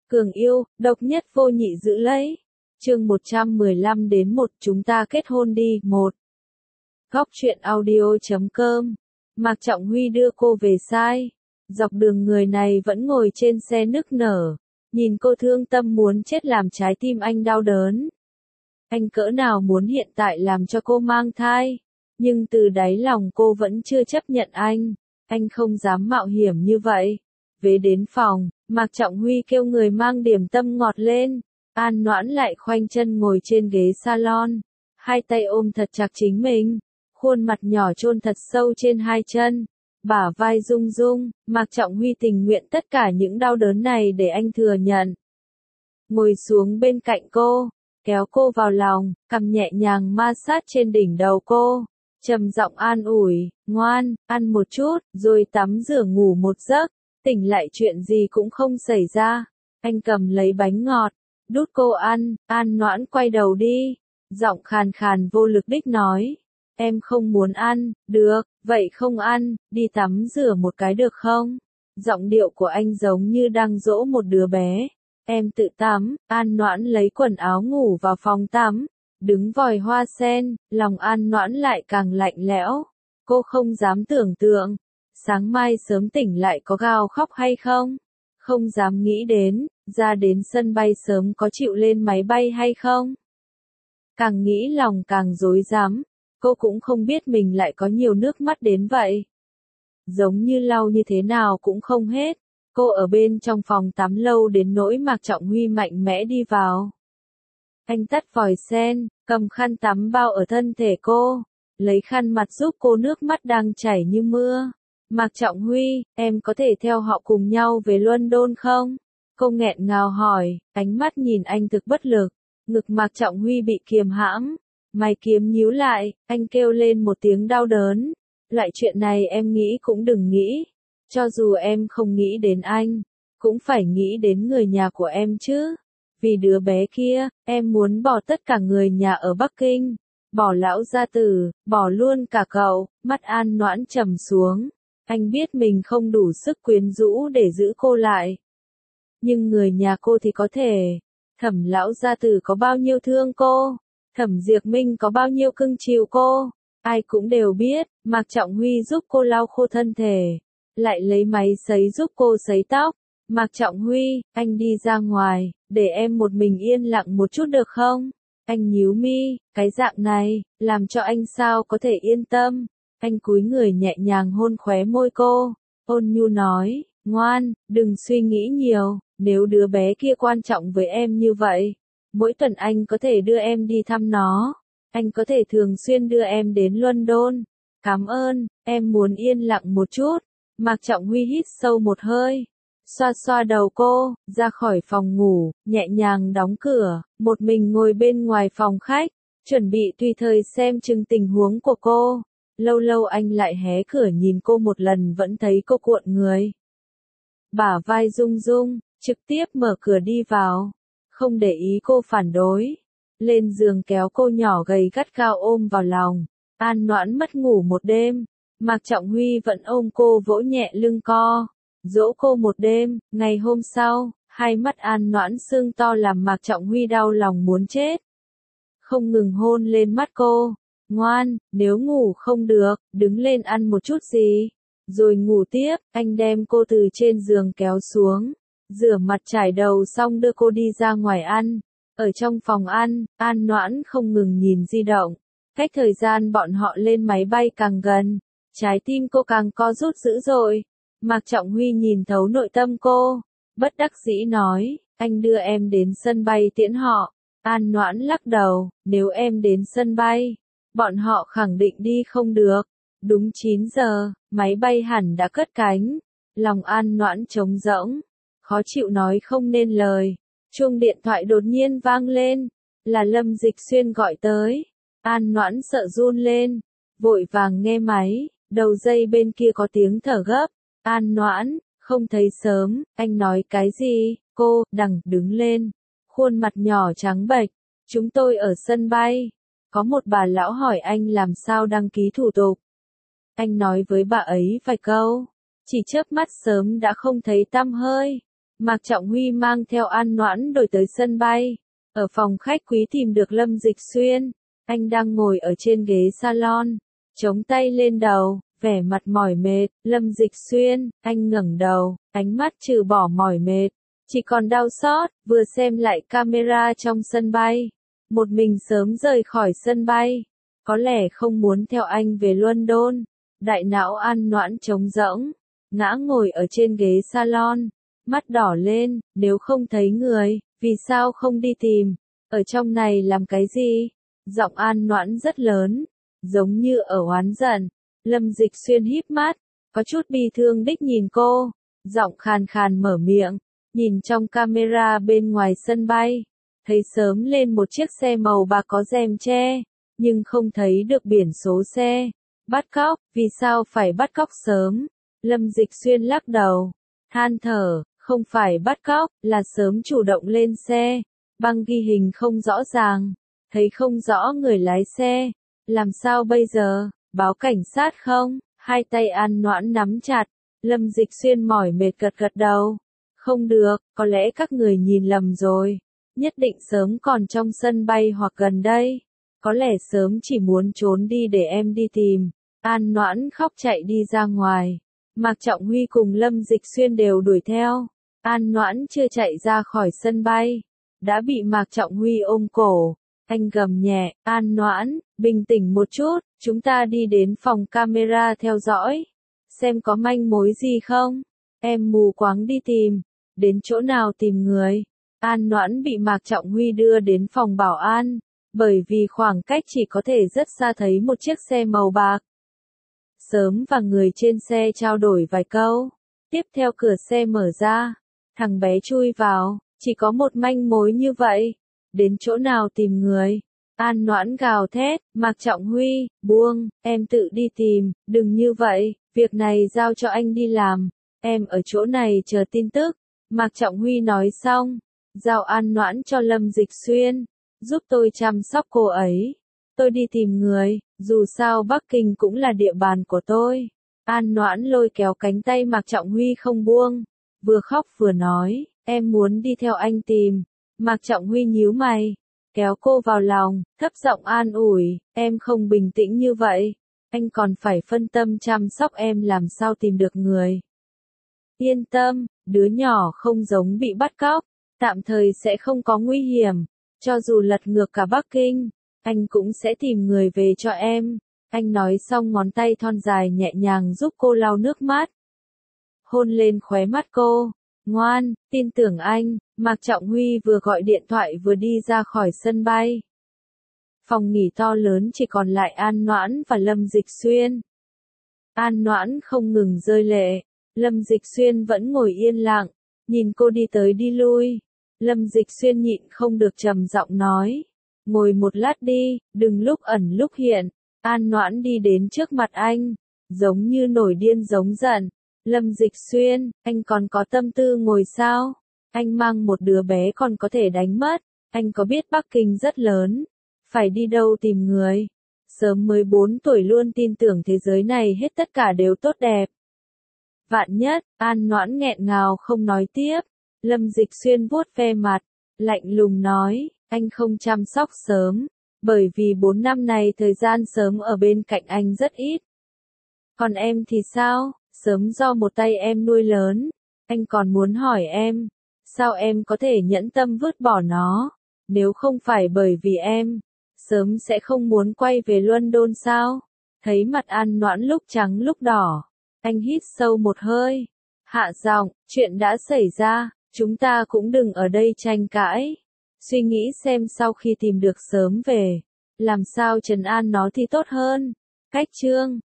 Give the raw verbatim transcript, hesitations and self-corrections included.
Cường yêu, độc nhất vô nhị giữ lấy. Chương một trăm mười lăm đến một chúng ta kết hôn đi. một. Góc truyện audio chấm com. Mạc Trọng Huy đưa cô về sai. Dọc đường người này vẫn ngồi trên xe nức nở. Nhìn cô thương tâm muốn chết làm trái tim anh đau đớn. Anh cỡ nào muốn hiện tại làm cho cô mang thai. Nhưng từ đáy lòng cô vẫn chưa chấp nhận anh. Anh không dám mạo hiểm như vậy. Về đến phòng, Mạc Trọng Huy kêu người mang điểm tâm ngọt lên. An Noãn lại khoanh chân ngồi trên ghế salon. Hai tay ôm thật chặt chính mình. Khuôn mặt nhỏ chôn thật sâu trên hai chân. Bả vai rung rung, Mạc Trọng Huy tình nguyện tất cả những đau đớn này để anh thừa nhận. Ngồi xuống bên cạnh cô, kéo cô vào lòng, cằm nhẹ nhàng ma sát trên đỉnh đầu cô. Trầm giọng an ủi, ngoan, ăn một chút, rồi tắm rửa ngủ một giấc. Tỉnh lại chuyện gì cũng không xảy ra. Anh cầm lấy bánh ngọt, đút cô ăn. An Noãn quay đầu đi. Giọng khàn khàn vô lực đích nói. Em không muốn ăn. Được, vậy không ăn, đi tắm rửa một cái được không? Giọng điệu của anh giống như đang dỗ một đứa bé. Em tự tắm. An Noãn lấy quần áo ngủ vào phòng tắm. Đứng vòi hoa sen, lòng An Noãn lại càng lạnh lẽo. Cô không dám tưởng tượng. Sáng mai sớm tỉnh lại có gào khóc hay không? Không dám nghĩ đến, ra đến sân bay sớm có chịu lên máy bay hay không? Càng nghĩ lòng càng rối rắm, cô cũng không biết mình lại có nhiều nước mắt đến vậy. Giống như lau như thế nào cũng không hết, cô ở bên trong phòng tắm lâu đến nỗi Mạc Trọng Huy mạnh mẽ đi vào. Anh tắt vòi sen, cầm khăn tắm bao ở thân thể cô, lấy khăn mặt giúp cô nước mắt đang chảy như mưa. Mạc Trọng Huy, em có thể theo họ cùng nhau về London không? Cô nghẹn ngào hỏi, ánh mắt nhìn anh thực bất lực. Ngực Mạc Trọng Huy bị kiềm hãm. Mày kiếm nhíu lại, anh kêu lên một tiếng đau đớn. Loại chuyện này em nghĩ cũng đừng nghĩ. Cho dù em không nghĩ đến anh, cũng phải nghĩ đến người nhà của em chứ. Vì đứa bé kia, em muốn bỏ tất cả người nhà ở Bắc Kinh. Bỏ lão gia tử, bỏ luôn cả cậu. Mắt An Noãn trầm xuống. Anh biết mình không đủ sức quyến rũ để giữ cô lại. Nhưng người nhà cô thì có thể. Thẩm lão gia tử có bao nhiêu thương cô. Thẩm Diệp Minh có bao nhiêu cưng chiều cô. Ai cũng đều biết. Mạc Trọng Huy giúp cô lau khô thân thể. Lại lấy máy sấy giúp cô sấy tóc. Mạc Trọng Huy, anh đi ra ngoài. Để em một mình yên lặng một chút được không? Anh nhíu mi. Cái dạng này, làm cho anh sao có thể yên tâm. Anh cúi người nhẹ nhàng hôn khóe môi cô, ôn nhu nói, ngoan, đừng suy nghĩ nhiều, nếu đứa bé kia quan trọng với em như vậy, mỗi tuần anh có thể đưa em đi thăm nó, anh có thể thường xuyên đưa em đến London. Cảm ơn, em muốn yên lặng một chút. Mạc Trọng Huy hít sâu một hơi, xoa xoa đầu cô, ra khỏi phòng ngủ, nhẹ nhàng đóng cửa, một mình ngồi bên ngoài phòng khách, chuẩn bị tùy thời xem chừng tình huống của cô. Lâu lâu anh lại hé cửa nhìn cô một lần vẫn thấy cô cuộn người. Bả vai rung rung, trực tiếp mở cửa đi vào. Không để ý cô phản đối. Lên giường kéo cô nhỏ gầy gắt gao ôm vào lòng. An Noãn mất ngủ một đêm. Mạc Trọng Huy vẫn ôm cô vỗ nhẹ lưng co. Dỗ cô một đêm, ngày hôm sau, hai mắt An Noãn sưng to làm Mạc Trọng Huy đau lòng muốn chết. Không ngừng hôn lên mắt cô. Ngoan, nếu ngủ không được, đứng lên ăn một chút gì. Rồi ngủ tiếp, anh đem cô từ trên giường kéo xuống. Rửa mặt trải đầu xong đưa cô đi ra ngoài ăn. Ở trong phòng ăn, An Noãn không ngừng nhìn di động. Cách thời gian bọn họ lên máy bay càng gần. Trái tim cô càng co rút dữ dội. Mạc Trọng Huy nhìn thấu nội tâm cô. Bất đắc dĩ nói, anh đưa em đến sân bay tiễn họ. An Noãn lắc đầu, nếu em đến sân bay. Bọn họ khẳng định đi không được. Đúng chín giờ, máy bay hẳn đã cất cánh. Lòng An Noãn trống rỗng. Khó chịu nói không nên lời. Chuông điện thoại đột nhiên vang lên. Là Lâm Dịch Xuyên gọi tới. An Noãn sợ run lên. Vội vàng nghe máy. Đầu dây bên kia có tiếng thở gấp. An Noãn, không thấy sớm. Anh nói cái gì? Cô, đằng, đứng lên. Khuôn mặt nhỏ trắng bệch. Chúng tôi ở sân bay. Có một bà lão hỏi anh làm sao đăng ký thủ tục. Anh nói với bà ấy vài câu. Chỉ chớp mắt sớm đã không thấy tăm hơi. Mạc Trọng Huy mang theo An Noãn đổi tới sân bay. Ở phòng khách quý tìm được Lâm Dịch Xuyên. Anh đang ngồi ở trên ghế salon, chống tay lên đầu, vẻ mặt mỏi mệt. Lâm Dịch Xuyên, anh ngẩng đầu, ánh mắt trừ bỏ mỏi mệt, chỉ còn đau xót, vừa xem lại camera trong sân bay. Một mình sớm rời khỏi sân bay. Có lẽ không muốn theo anh về London. Đại não An Noãn trống rỗng, ngã ngồi ở trên ghế salon, mắt đỏ lên, nếu không thấy người, vì sao không đi tìm, ở trong này làm cái gì? Giọng An Noãn rất lớn, giống như ở oán giận. Lâm Dịch Xuyên híp mắt, có chút bi thương đích nhìn cô, giọng khàn khàn mở miệng, nhìn trong camera bên ngoài sân bay, thấy sớm lên một chiếc xe màu bạc có rèm che, nhưng không thấy được biển số xe. Bắt cóc, vì sao phải bắt cóc sớm? Lâm Dịch Xuyên lắc đầu, than thở, không phải bắt cóc, là sớm chủ động lên xe. Băng ghi hình không rõ ràng, thấy không rõ người lái xe. Làm sao bây giờ, báo cảnh sát không? Hai tay An Noãn nắm chặt, Lâm Dịch Xuyên mỏi mệt gật gật đầu. Không được, có lẽ các người nhìn lầm rồi. Nhất định sớm còn trong sân bay hoặc gần đây. Có lẽ sớm chỉ muốn trốn đi để em đi tìm. An Noãn khóc chạy đi ra ngoài. Mạc Trọng Huy cùng Lâm Dịch Xuyên đều đuổi theo. An Noãn chưa chạy ra khỏi sân bay, đã bị Mạc Trọng Huy ôm cổ. Anh gầm nhẹ, An Noãn, bình tĩnh một chút, chúng ta đi đến phòng camera theo dõi. Xem có manh mối gì không? Em mù quáng đi tìm. Đến chỗ nào tìm người? An Noãn bị Mạc Trọng Huy đưa đến phòng bảo an, bởi vì khoảng cách chỉ có thể rất xa thấy một chiếc xe màu bạc. Sớm và người trên xe trao đổi vài câu. Tiếp theo cửa xe mở ra. Thằng bé chui vào. Chỉ có một manh mối như vậy. Đến chỗ nào tìm người? An Noãn gào thét. Mạc Trọng Huy, buông, em tự đi tìm. Đừng như vậy. Việc này giao cho anh đi làm. Em ở chỗ này chờ tin tức. Mạc Trọng Huy nói xong. Giao An Noãn cho Lâm Dịch Xuyên. Giúp tôi chăm sóc cô ấy. Tôi đi tìm người, dù sao Bắc Kinh cũng là địa bàn của tôi. An Noãn lôi kéo cánh tay Mạc Trọng Huy không buông, vừa khóc vừa nói, em muốn đi theo anh tìm. Mạc Trọng Huy nhíu mày, kéo cô vào lòng, thấp giọng an ủi, em không bình tĩnh như vậy, anh còn phải phân tâm chăm sóc em làm sao tìm được người. Yên tâm, đứa nhỏ không giống bị bắt cóc, tạm thời sẽ không có nguy hiểm, cho dù lật ngược cả Bắc Kinh. Anh cũng sẽ tìm người về cho em. Anh nói xong ngón tay thon dài nhẹ nhàng giúp cô lau nước mắt. Hôn lên khóe mắt cô. Ngoan, tin tưởng anh. Mạc Trọng Huy vừa gọi điện thoại vừa đi ra khỏi sân bay. Phòng nghỉ to lớn chỉ còn lại An Noãn và Lâm Dịch Xuyên. An Noãn không ngừng rơi lệ. Lâm Dịch Xuyên vẫn ngồi yên lặng, nhìn cô đi tới đi lui. Lâm Dịch Xuyên nhịn không được trầm giọng nói. Ngồi một lát đi, đừng lúc ẩn lúc hiện. An Noãn đi đến trước mặt anh, giống như nổi điên giống giận. Lâm Dịch Xuyên, anh còn có tâm tư ngồi sao? Anh mang một đứa bé còn có thể đánh mất. Anh có biết Bắc Kinh rất lớn. Phải đi đâu tìm người? Sớm mới bốn tuổi luôn tin tưởng thế giới này hết tất cả đều tốt đẹp. Vạn nhất, An Noãn nghẹn ngào không nói tiếp. Lâm Dịch Xuyên vuốt ve mặt, lạnh lùng nói. Anh không chăm sóc sớm, bởi vì bốn năm này thời gian sớm ở bên cạnh anh rất ít. Còn em thì sao? Sớm do một tay em nuôi lớn. Anh còn muốn hỏi em, sao em có thể nhẫn tâm vứt bỏ nó? Nếu không phải bởi vì em, sớm sẽ không muốn quay về London sao? Thấy mặt An Noãn lúc trắng lúc đỏ, anh hít sâu một hơi, hạ giọng, chuyện đã xảy ra, chúng ta cũng đừng ở đây tranh cãi. Suy nghĩ xem sau khi tìm được sớm về, làm sao trấn an nó thì tốt hơn. Cách chương